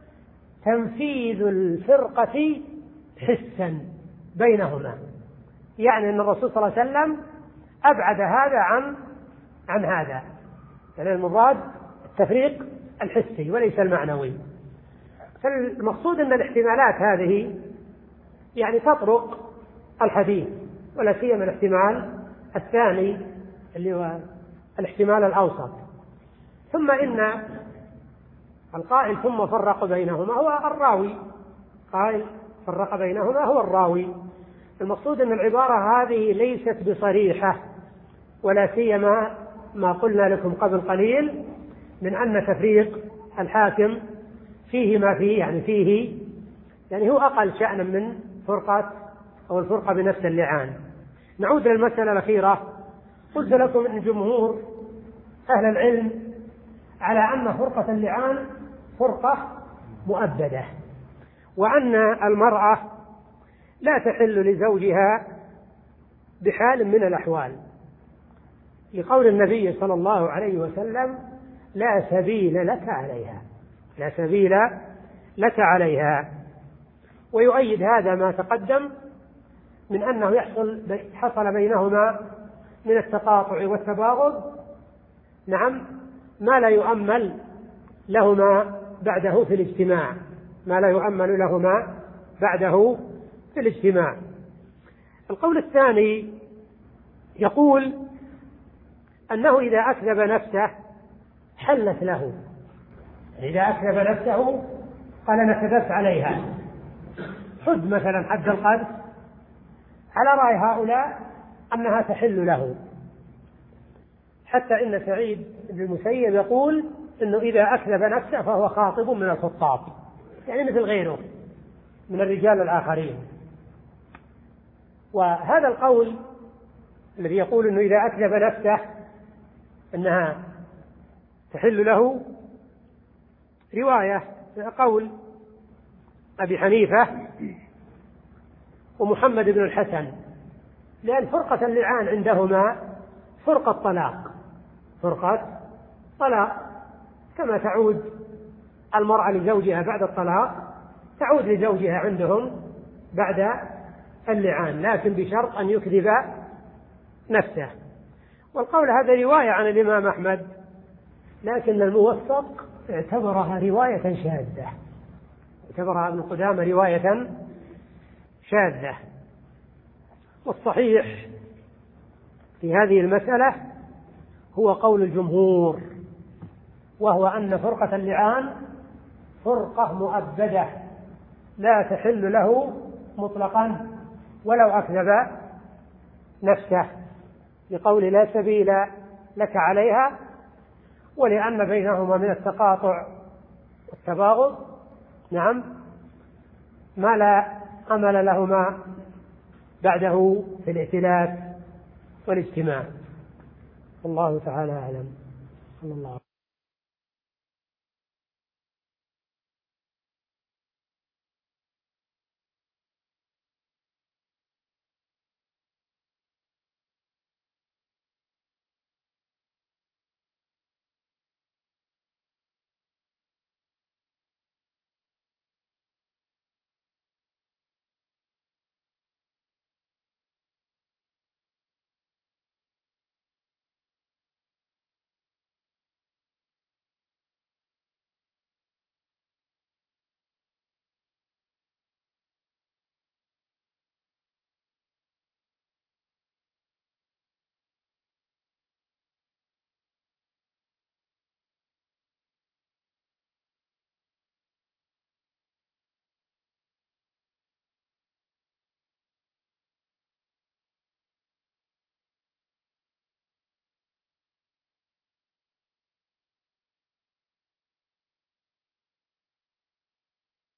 تنفيذ الفرقة حسا بينهما، يعني أن الرسول صلى الله عليه وسلم أبعد هذا عن عن هذا، يعني المراد التفريق الحسي وليس المعنوي. فالمقصود أن الاحتمالات هذه يعني تطرق الحديث، ولا سيما الاحتمال الثاني اللي هو الاحتمال الأوسط. ثم إن القائل ثم فرق بينهما هو الراوي، قائل فرق بينهما هو الراوي. المقصود أن العبارة هذه ليست بصريحة، ولا سيما ما قلنا لكم قبل قليل من أن تفريق الحاكم فيه ما فيه، يعني فيه يعني هو أقل شأنا من فرقة أو الفرقة بنفس اللعان. نعود للمسألة الأخيرة. قلت لكم أن جمهور أهل العلم على أن فرقة اللعان فرقة مؤبدة، وأن المرأة لا تحل لزوجها بحال من الأحوال، لقول النبي صلى الله عليه وسلم لا سبيل لك عليها، لا سبيل لك عليها. ويؤيد هذا ما تقدم من أنه يحصل حصل بينهما من التقاطع والتباغض، نعم، ما لا يؤمل لهما بعده في الاجتماع، ما لا يؤمل لهما بعده في الاجتماع. القول الثاني يقول أنه إذا أكذب نفسه حلت له، إذا أكذب نفسه قال أنا كذبت عليها، حد مثلا حد القذف، على رأي هؤلاء أنها تحل له. حتى إن سعيد بن المسيب يقول إنه إذا أكذب نفسه فهو خاطب من الخطاب، يعني مثل غيره من الرجال الآخرين. وهذا القول الذي يقول إنه إذا أكذب نفسه أنها تحل له رواية قول أبي حنيفة ومحمد بن الحسن، لأن فرقة اللعان عندهما فرقة طلاق، فرقة طلاق، كما تعود المرأة لزوجها بعد الطلاق تعود لزوجها عندهم بعد اللعان، لكن بشرط أن يكذب نفسه. والقول هذا رواية عن الإمام أحمد، لكن الموفق اعتبرها رواية شاذة، اعتبرها ابن قدامة رواية شاذة. والصحيح في هذه المسألة هو قول الجمهور، وهو أن فرقة اللعان فرقة مؤبدة لا تحل له مطلقا ولو أكذب نفسه، لقول لا سبيل لك عليها، ولأن بينهما من التقاطع والتباغض نعم ما لا أمل لهما بعده في الائتلاف والاجتماع. والله تعالى أعلم. صلى الله